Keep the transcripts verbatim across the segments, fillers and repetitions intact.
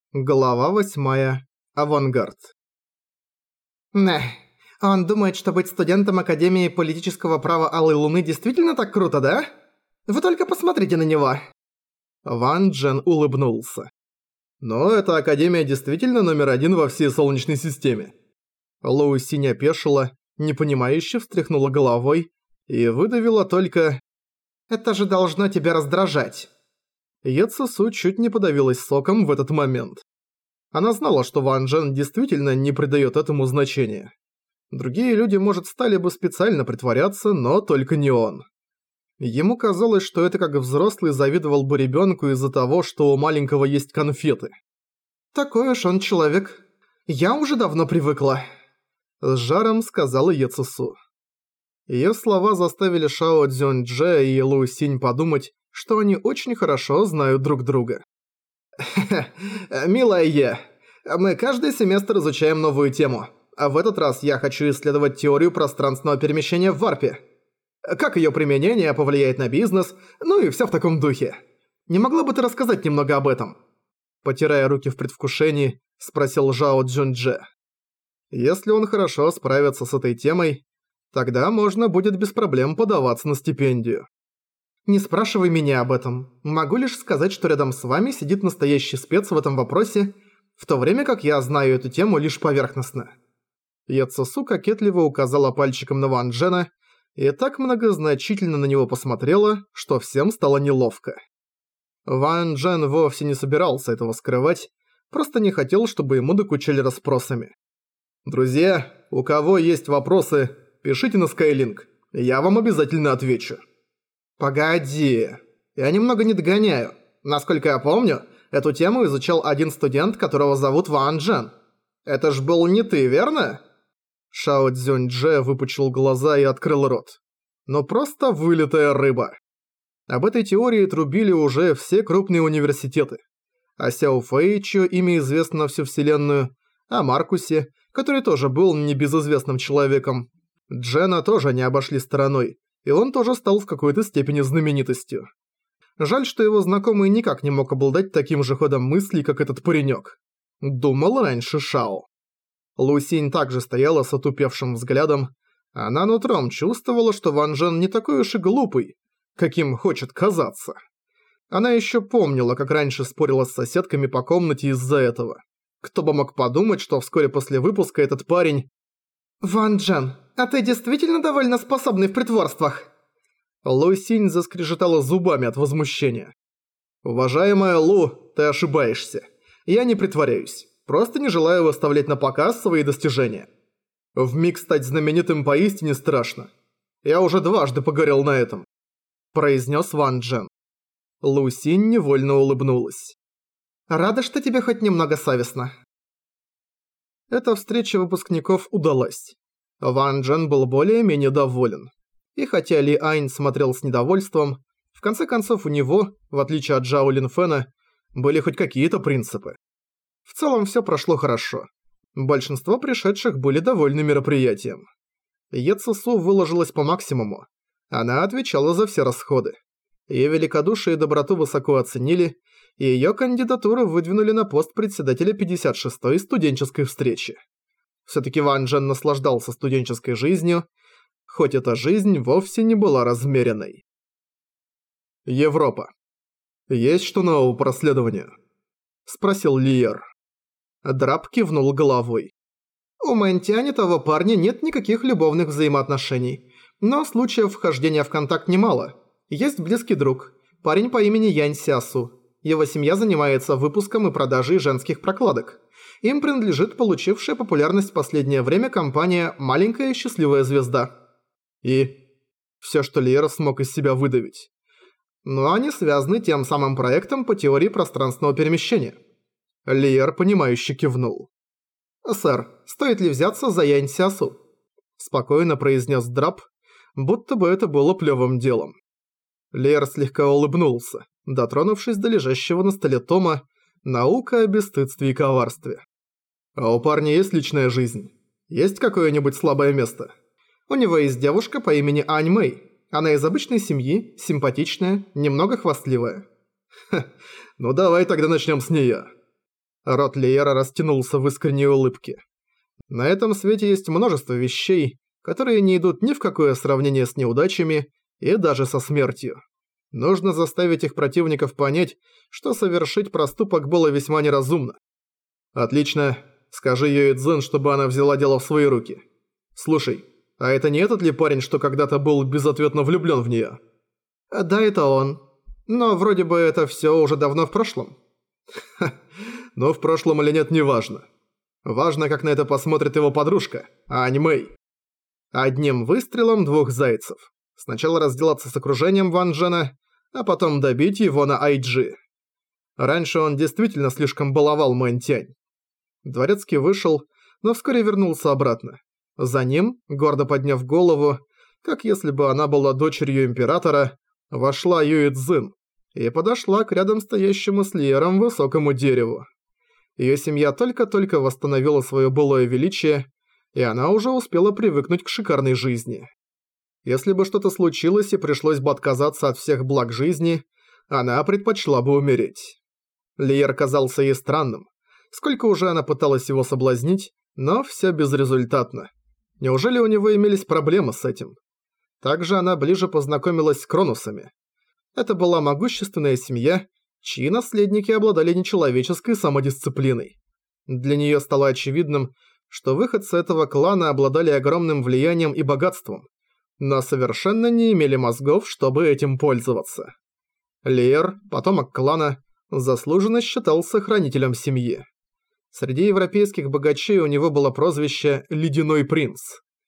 Глава восьмая. Авангард. Нэх, он думает, что быть студентом Академии политического права Алой Луны действительно так круто, да? Вы только посмотрите на него. Ван Джен улыбнулся. Но эта Академия действительно номер один во всей Солнечной системе. Лоу Синь опешила, непонимающе встряхнула головой и выдавила только: «Это же должно тебя раздражать». Е Цэ Су чуть не подавилась соком в этот момент. Она знала, что Ван Джен действительно не придает этому значения. Другие люди, может, стали бы специально притворяться, но только не он. Ему казалось, что это как взрослый завидовал бы ребенку из-за того, что у маленького есть конфеты. «Такой уж он человек. Я уже давно привыкла», – с жаром сказала Е Цэ Су. Её слова заставили Шао Цзюньдже и Лу Синь подумать, что они очень хорошо знают друг друга. «Милая Е, мы каждый семестр изучаем новую тему, а в этот раз я хочу исследовать теорию пространственного перемещения в варпе. Как её применение повлияет на бизнес, ну и всё в таком духе. Не могла бы ты рассказать немного об этом?» Потирая руки в предвкушении, спросил Жао Цзюньдже. Если он хорошо справится с этой темой, тогда можно будет без проблем подаваться на стипендию. «Не спрашивай меня об этом. Могу лишь сказать, что рядом с вами сидит настоящий спец в этом вопросе, в то время как я знаю эту тему лишь поверхностно». Е Цэ Су кокетливо указала пальчиком на Ван Джена и так многозначительно на него посмотрела, что всем стало неловко. Ван Джен вовсе не собирался этого скрывать, просто не хотел, чтобы ему докучали расспросами. «Друзья, у кого есть вопросы, пишите на Skylink, я вам обязательно отвечу». «Погоди, я немного не догоняю. Насколько я помню, эту тему изучал один студент, которого зовут Ван Джен. Это ж был не ты, верно?» Шао Цзюньдже выпучил глаза и открыл рот. Но просто вылитая рыба. Об этой теории трубили уже все крупные университеты. О Сяо Фэи, чье имя известно на всю вселенную, о Маркусе, который тоже был небезызвестным человеком. Джена тоже не обошли стороной, и он тоже стал в какой-то степени знаменитостью. Жаль, что его знакомый никак не мог обладать таким же ходом мыслей, как этот паренек. Думал раньше Шао. Лу Синь также стояла с отупевшим взглядом. Она нутром чувствовала, что Ван Джен не такой уж и глупый, каким хочет казаться. Она еще помнила, как раньше спорила с соседками по комнате из-за этого. Кто бы мог подумать, что вскоре после выпуска этот парень... «Ван Джен, а ты действительно довольно способный в притворствах?» Лу Синь заскрежетала зубами от возмущения. «Уважаемая Лу, ты ошибаешься. Я не притворяюсь, просто не желаю выставлять на показ свои достижения. Вмиг стать знаменитым поистине страшно. Я уже дважды погорел на этом», – произнес Ван Джен. Лу Синь невольно улыбнулась. «Рада, что тебе хоть немного совестно». Эта встреча выпускников удалась. Ван Джен был более-менее доволен. И хотя Ли Ань смотрел с недовольством, в конце концов у него, в отличие от Джао Линфена, были хоть какие-то принципы. В целом все прошло хорошо. Большинство пришедших были довольны мероприятием. Е Цэ Су выложилась по максимуму. Она отвечала за все расходы. Её великодушие и доброту высоко оценили, и её кандидатуру выдвинули на пост председателя пятьдесят шестой студенческой встречи. Всё-таки Ван Джен наслаждался студенческой жизнью, хоть эта жизнь вовсе не была размеренной. Европа. «Есть что нового по расследованию?» – спросил Лиер. Драп кивнул головой. «У Мэнтяня того парня нет никаких любовных взаимоотношений, но случаев вхождения в контакт немало. Есть близкий друг, парень по имени Янь Сясу. Его семья занимается выпуском и продажей женских прокладок. Им принадлежит получившая популярность в последнее время компания «Маленькая счастливая звезда». И всё, что Лиер смог из себя выдавить. Но они связаны тем самым проектом по теории пространственного перемещения. Лиер, понимающе кивнул. «Сэр, стоит ли взяться за Янь Сясу?» Спокойно произнес Драп, будто бы это было плевым делом. Лиер слегка улыбнулся, дотронувшись до лежащего на столе тома «Наука о бесстыдстве и коварстве». «А у парня есть личная жизнь? Есть какое-нибудь слабое место?» «У него есть девушка по имени Ань Мэй. Она из обычной семьи, симпатичная, немного хвастливая». «Ха, ну давай тогда начнем с неё». Рот Лиера растянулся в искренней улыбке. На этом свете есть множество вещей, которые не идут ни в какое сравнение с неудачами и даже со смертью. Нужно заставить их противников понять, что совершить проступок было весьма неразумно. Отлично. Скажи Юэ Цзин, чтобы она взяла дело в свои руки. Слушай, а это не этот ли парень, что когда-то был безответно влюблен в нее? Да, это он. Но вроде бы это все уже давно в прошлом. Ха, но в прошлом или нет, неважно. Важно, как на это посмотрит его подружка, Ань Мэй. Одним выстрелом двух зайцев. Сначала разделаться с окружением Ван Джена, а потом добить его на ай джи. Раньше он действительно слишком баловал Мэн Тянь. Дворецкий вышел, но вскоре вернулся обратно. За ним, гордо подняв голову, как если бы она была дочерью императора, вошла Юэ Цзин и подошла к рядом стоящему с Лиером высокому дереву. Её семья только-только восстановила своё былое величие, и она уже успела привыкнуть к шикарной жизни. Если бы что-то случилось и пришлось бы отказаться от всех благ жизни, она предпочла бы умереть. Лиер казался ей странным. Сколько уже она пыталась его соблазнить, но всё безрезультатно. Неужели у него имелись проблемы с этим? Также она ближе познакомилась с Кроносами. Это была могущественная семья, чьи наследники обладали нечеловеческой самодисциплиной. Для неё стало очевидным, что выходцы этого клана обладали огромным влиянием и богатством, но совершенно не имели мозгов, чтобы этим пользоваться. Лиер, потомок клана, заслуженно считался хранителем семьи. Среди европейских богачей у него было прозвище «Ледяной принц».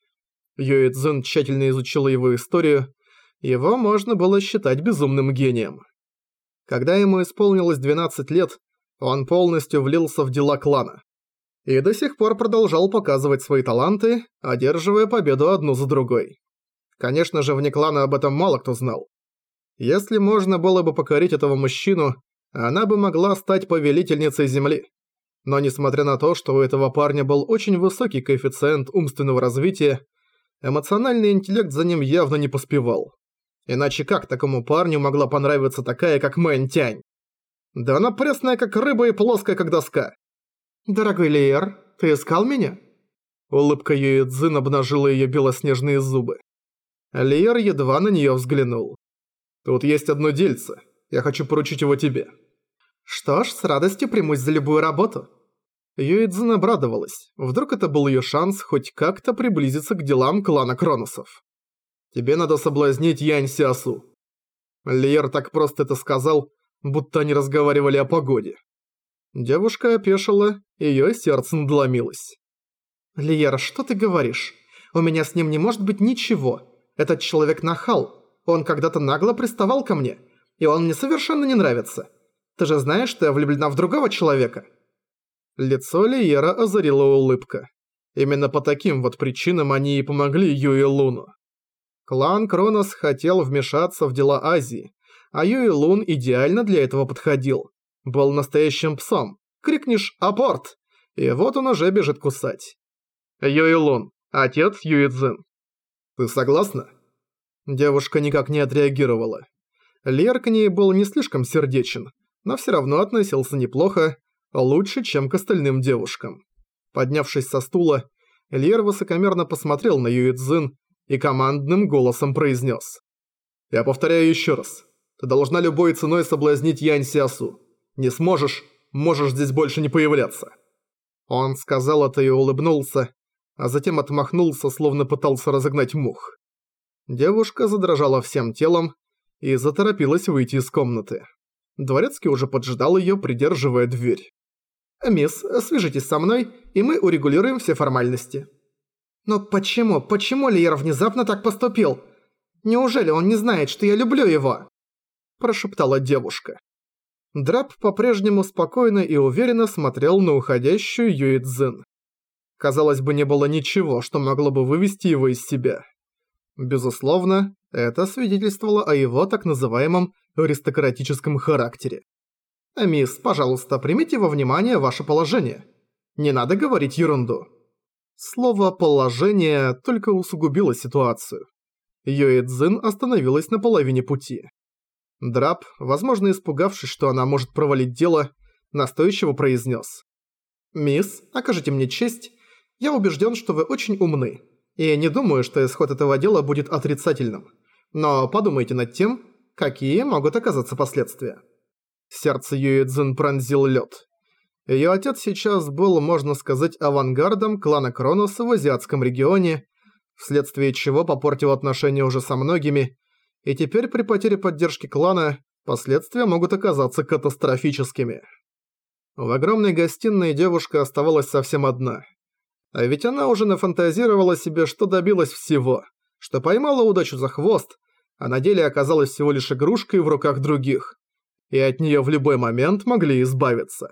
Юэ Цзин тщательно изучила его историю, его можно было считать безумным гением. Когда ему исполнилось двенадцать лет, он полностью влился в дела клана. И до сих пор продолжал показывать свои таланты, одерживая победу одну за другой. Конечно же, вне клана об этом мало кто знал. Если можно было бы покорить этого мужчину, она бы могла стать повелительницей земли. Но несмотря на то, что у этого парня был очень высокий коэффициент умственного развития, эмоциональный интеллект за ним явно не поспевал. Иначе как такому парню могла понравиться такая, как Мэн Тянь? Да она пресная, как рыба, и плоская, как доска. «Дорогой Лиер, ты искал меня?» Улыбка Юэ Цзин обнажила её белоснежные зубы. Лиер едва на неё взглянул. «Тут есть одно дельце. Я хочу поручить его тебе». «Что ж, с радостью примусь за любую работу». Юэ Цзин обрадовалась. Вдруг это был её шанс хоть как-то приблизиться к делам клана Кроносов. «Тебе надо соблазнить Янь Сиасу». Лиер так просто это сказал, будто они разговаривали о погоде. Девушка опешила, её сердце надломилось. «Лиер, что ты говоришь? У меня с ним не может быть ничего. Этот человек нахал. Он когда-то нагло приставал ко мне, и он мне совершенно не нравится. Ты же знаешь, что я влюблена в другого человека». Лицо Лиера озарила улыбка. Именно по таким вот причинам они и помогли Юэ Луну. Клан Кронос хотел вмешаться в дела Азии, а Юэ Лун идеально для этого подходил. Был настоящим псом. Крикнешь «Апорт!» и вот он уже бежит кусать. Юэ Лун, отец Юэ Цзин. «Ты согласна?» Девушка никак не отреагировала. Лиер к ней был не слишком сердечен, но все равно относился неплохо, лучше, чем к остальным девушкам. Поднявшись со стула, Лиер высокомерно посмотрел на Юэ Цзин и командным голосом произнес: «Я повторяю еще раз. Ты должна любой ценой соблазнить Янь Сиасу. Не сможешь, можешь здесь больше не появляться». Он сказал это и улыбнулся, а затем отмахнулся, словно пытался разогнать мух. Девушка задрожала всем телом и заторопилась выйти из комнаты. Дворецкий уже поджидал её, придерживая дверь. «Мисс, свяжитесь со мной, и мы урегулируем все формальности». «Но почему, почему Лиер внезапно так поступил? Неужели он не знает, что я люблю его?» Прошептала девушка. Драп по-прежнему спокойно и уверенно смотрел на уходящую Юэ Цзин. Казалось бы, не было ничего, что могло бы вывести его из себя. Безусловно, это свидетельствовало о его так называемом аристократическом характере. «Мисс, пожалуйста, примите во внимание ваше положение. Не надо говорить ерунду». Слово «положение» только усугубило ситуацию. Юэ Цзин остановилась на половине пути. Драп, возможно испугавшись, что она может провалить дело, настойчиво произнес: «Мисс, окажите мне честь. Я убежден, что вы очень умны. И не думаю, что исход этого дела будет отрицательным. Но подумайте над тем, какие могут оказаться последствия». Сердце Юэ Цзин пронзил лед. Её отец сейчас был, можно сказать, авангардом клана Кронос в азиатском регионе, вследствие чего попортил отношения уже со многими, и теперь при потере поддержки клана последствия могут оказаться катастрофическими. В огромной гостиной девушка оставалась совсем одна. А ведь она уже нафантазировала себе, что добилась всего, что поймала удачу за хвост, а на деле оказалась всего лишь игрушкой в руках других, и от неё в любой момент могли избавиться.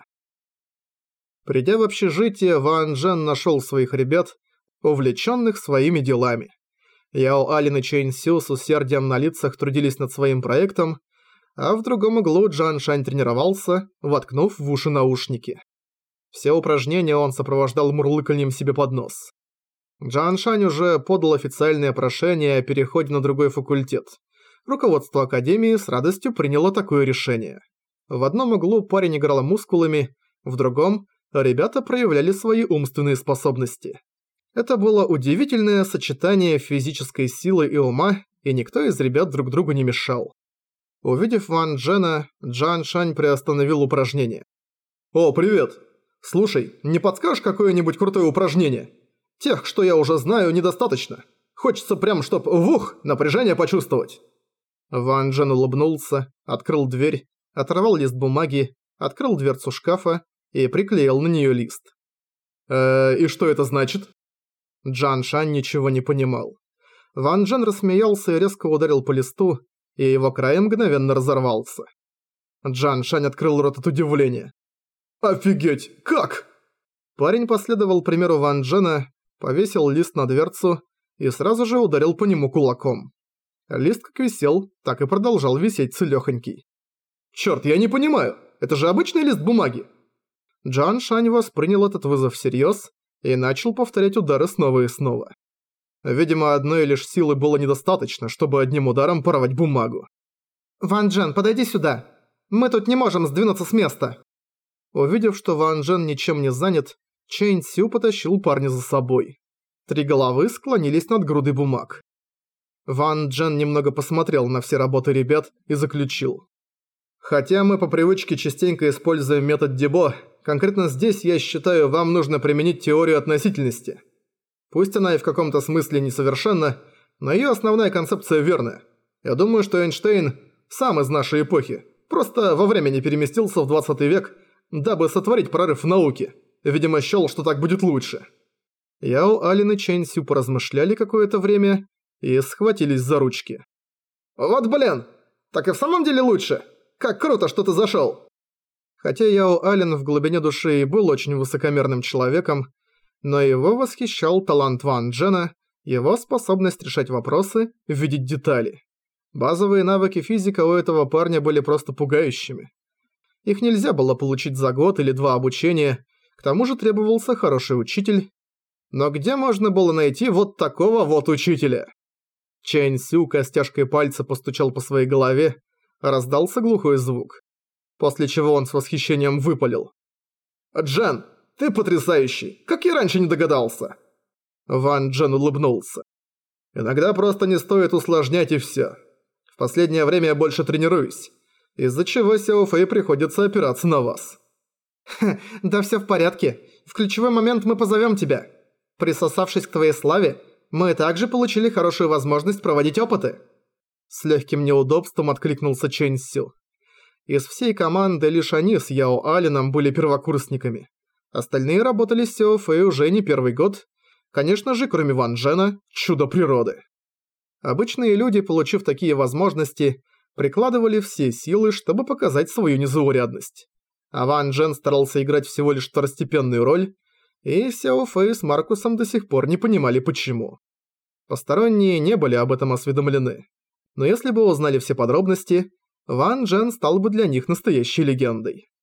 Придя в общежитие, Ван Джен нашёл своих ребят, увлечённых своими делами. Яо Алин и Чэнь Сю с усердием на лицах трудились над своим проектом, а в другом углу Джан Шань тренировался, воткнув в уши наушники. Все упражнения он сопровождал мурлыканьем себе под нос. Джан Шань уже подал официальное прошение о переходе на другой факультет. Руководство Академии с радостью приняло такое решение. В одном углу парень играл мускулами, в другом ребята проявляли свои умственные способности. Это было удивительное сочетание физической силы и ума, и никто из ребят друг другу не мешал. Увидев Ван Джена, Джан Шань приостановил упражнение. «О, привет! Слушай, не подскажешь какое-нибудь крутое упражнение? Тех, что я уже знаю, недостаточно. Хочется прям, чтоб вух, напряжение почувствовать». Ван Джен улыбнулся, открыл дверь, оторвал лист бумаги, открыл дверцу шкафа и приклеил на неё лист. «Э, и что это значит?» Джан Шань ничего не понимал. Ван Джен рассмеялся и резко ударил по листу, и его край мгновенно разорвался. Джан Шань открыл рот от удивления. «Офигеть! Как?» Парень последовал примеру Ван Джена, повесил лист на дверцу и сразу же ударил по нему кулаком. Лист как висел, так и продолжал висеть целёхонький. «Чёрт, я не понимаю! Это же обычный лист бумаги!» Джан Шань воспринял этот вызов всерьёз и начал повторять удары снова и снова. Видимо, одной лишь силы было недостаточно, чтобы одним ударом порвать бумагу. «Ван Джен, подойди сюда! Мы тут не можем сдвинуться с места!» Увидев, что Ван Джен ничем не занят, Чэнь Сю потащил парня за собой. Три головы склонились над грудой бумаг. Ван Джен немного посмотрел на все работы ребят и заключил. «Хотя мы по привычке частенько используем метод Дебо, конкретно здесь, я считаю, вам нужно применить теорию относительности. Пусть она и в каком-то смысле несовершенна, но её основная концепция верная. Я думаю, что Эйнштейн сам из нашей эпохи, просто во времени переместился в двадцатый век, дабы сотворить прорыв в науке. Видимо, счёл, что так будет лучше». Яо Алин и Чэнь Сю поразмышляли какое-то время и схватились за ручки. «Вот блин! Так и в самом деле лучше! Как круто, что ты зашёл!» Хотя Яо Алин в глубине души и был очень высокомерным человеком, но его восхищал талант Ван Джена, его способность решать вопросы, видеть детали. Базовые навыки физика у этого парня были просто пугающими. Их нельзя было получить за год или два обучения, к тому же требовался хороший учитель. Но где можно было найти вот такого вот учителя? Чэнь Сю костяшкой пальца постучал по своей голове, раздался глухой звук. После чего он с восхищением выпалил. «Джен, ты потрясающий! Как я раньше не догадался!» Ван Джен улыбнулся. «Иногда просто не стоит усложнять и всё. В последнее время я больше тренируюсь, из-за чего Сяо Фэй приходится опираться на вас». «Ха, да всё в порядке. В ключевой момент мы позовём тебя. Присосавшись к твоей славе, мы также получили хорошую возможность проводить опыты». С легким неудобством откликнулся Чэнь Сю. Из всей команды лишь они с Яо Алином были первокурсниками. Остальные работали с Сяо Фэй уже не первый год. Конечно же, кроме Ван Джена, чудо природы. Обычные люди, получив такие возможности, прикладывали все силы, чтобы показать свою незаурядность. А Ван Джен старался играть всего лишь второстепенную роль, и Сяо Фэй с Маркусом до сих пор не понимали почему. Посторонние не были об этом осведомлены. Но если бы узнали все подробности, Ван Джен стал бы для них настоящей легендой.